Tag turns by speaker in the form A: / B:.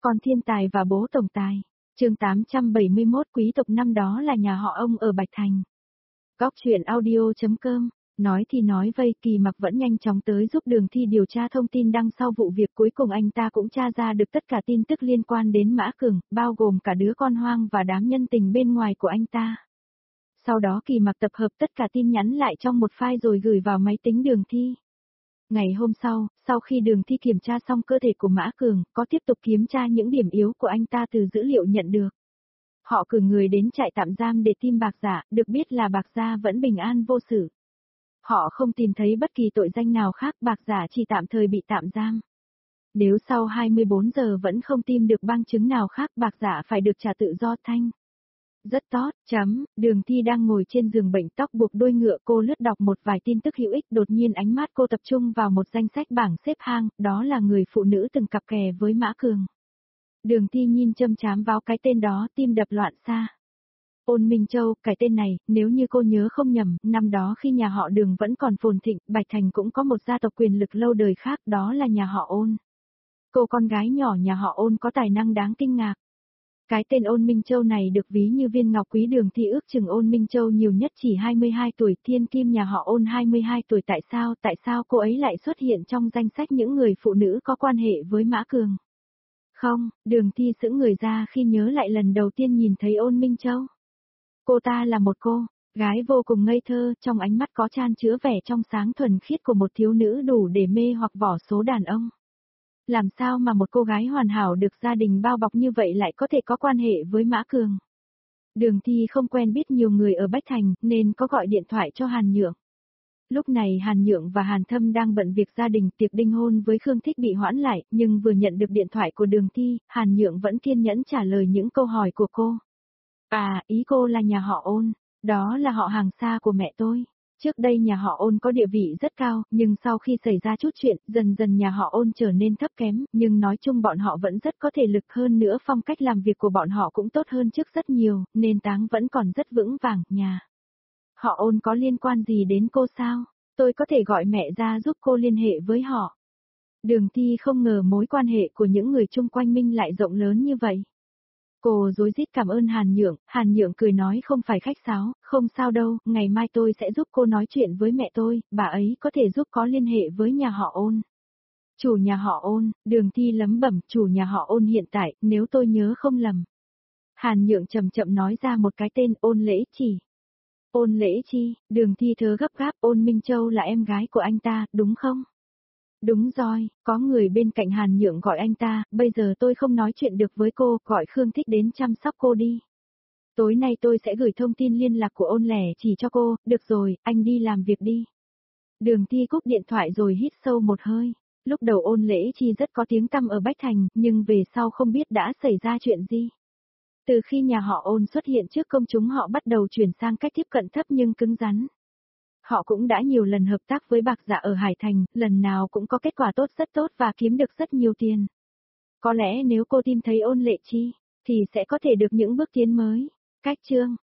A: Con thiên tài và bố tổng tài. Chương 871 quý tộc năm đó là nhà họ ông ở Bạch Thành. Góc truyện audio.com. Nói thì nói vây, Kỳ Mặc vẫn nhanh chóng tới giúp Đường Thi điều tra thông tin đằng sau vụ việc, cuối cùng anh ta cũng tra ra được tất cả tin tức liên quan đến Mã Cường, bao gồm cả đứa con hoang và đám nhân tình bên ngoài của anh ta. Sau đó Kỳ Mặc tập hợp tất cả tin nhắn lại trong một file rồi gửi vào máy tính Đường Thi. Ngày hôm sau khi Đường Thi kiểm tra xong cơ thể của Mã Cường, có tiếp tục kiểm tra những điểm yếu của anh ta từ dữ liệu nhận được. Họ cử người đến trại tạm giam để tìm Bạc Dạ, được biết là Bạc Dạ vẫn bình an vô sự. Họ không tìm thấy bất kỳ tội danh nào khác, Bạc Dạ chỉ tạm thời bị tạm giam. Nếu sau 24 giờ vẫn không tìm được bằng chứng nào khác, Bạc Dạ phải được trả tự do thanh. Rất tốt, Đường Thi đang ngồi trên giường bệnh, tóc buộc đuôi ngựa, cô lướt đọc một vài tin tức hữu ích, đột nhiên ánh mắt cô tập trung vào một danh sách bảng xếp hang, đó là người phụ nữ từng cặp kè với Mã Cường. Đường Thi nhìn châm chám vào cái tên đó, tim đập loạn xạ. Ôn Minh Châu, cái tên này, nếu như cô nhớ không nhầm, năm đó khi nhà họ Đường vẫn còn phồn thịnh, Bạch Thành cũng có một gia tộc quyền lực lâu đời khác, đó là nhà họ Ôn. Cô con gái nhỏ nhà họ Ôn có tài năng đáng kinh ngạc. Cái tên Ôn Minh Châu này được ví như viên ngọc quý. Đường Thi ước chừng Ôn Minh Châu nhiều nhất chỉ 22 tuổi, thiên kim nhà họ Ôn 22 tuổi, tại sao cô ấy lại xuất hiện trong danh sách những người phụ nữ có quan hệ với Mã Cường? Không, Đường Thi sững người ra khi nhớ lại lần đầu tiên nhìn thấy Ôn Minh Châu. Cô ta là một cô gái vô cùng ngây thơ, trong ánh mắt có chan chứa vẻ trong sáng thuần khiết của một thiếu nữ đủ để mê hoặc bỏ số đàn ông. Làm sao mà một cô gái hoàn hảo được gia đình bao bọc như vậy lại có thể có quan hệ với Mã Cường? Đường Thi không quen biết nhiều người ở Bách Thành, nên có gọi điện thoại cho Hàn Nhượng. Lúc này Hàn Nhượng và Hàn Thâm đang bận việc gia đình, tiệc đính hôn với Khương Thích bị hoãn lại, nhưng vừa nhận được điện thoại của Đường Thi, Hàn Nhượng vẫn kiên nhẫn trả lời những câu hỏi của cô. À, ý cô là nhà họ Ôn, đó là họ hàng xa của mẹ tôi. Trước đây nhà họ Ôn có địa vị rất cao, nhưng sau khi xảy ra chút chuyện, dần dần nhà họ Ôn trở nên thấp kém, nhưng nói chung bọn họ vẫn rất có thể lực, hơn nữa phong cách làm việc của bọn họ cũng tốt hơn trước rất nhiều, nền tảng vẫn còn rất vững vàng. Nhà họ Ôn có liên quan gì đến cô sao? Tôi có thể gọi mẹ ra giúp cô liên hệ với họ. Đường Thi không ngờ mối quan hệ của những người chung quanh mình lại rộng lớn như vậy. Cô rối rít cảm ơn Hàn Nhượng cười nói không phải khách sáo, không sao đâu, ngày mai tôi sẽ giúp cô nói chuyện với mẹ tôi, bà ấy có thể giúp có liên hệ với nhà họ Ôn. Chủ nhà họ Ôn, Đường Thi lẩm bẩm, chủ nhà họ Ôn hiện tại, nếu tôi nhớ không lầm. Hàn Nhượng chậm chậm nói ra một cái tên, Ôn Lễ Chi. Ôn Lễ Chi, Đường Thi thớ gấp gáp, Ôn Minh Châu là em gái của anh ta, đúng không? Đúng rồi, có người bên cạnh Hàn Nhượng gọi anh ta, bây giờ tôi không nói chuyện được với cô, gọi Khương Thích đến chăm sóc cô đi. Tối nay tôi sẽ gửi thông tin liên lạc của Ôn Lẻ chỉ cho cô, được rồi, anh đi làm việc đi. Đường Thi cúp điện thoại rồi hít sâu một hơi. Lúc đầu Ôn Lễ Chi rất có tiếng tăm ở Bách Thành, nhưng về sau không biết đã xảy ra chuyện gì. Từ khi nhà họ Ôn xuất hiện trước công chúng, họ bắt đầu chuyển sang cách tiếp cận thấp nhưng cứng rắn. Họ cũng đã nhiều lần hợp tác với Bạc Dạ ở Hải Thành, lần nào cũng có kết quả tốt, rất tốt và kiếm được rất nhiều tiền. Có lẽ nếu cô tìm thấy Ôn Lễ Chi, thì sẽ có thể được những bước tiến mới. Cách chương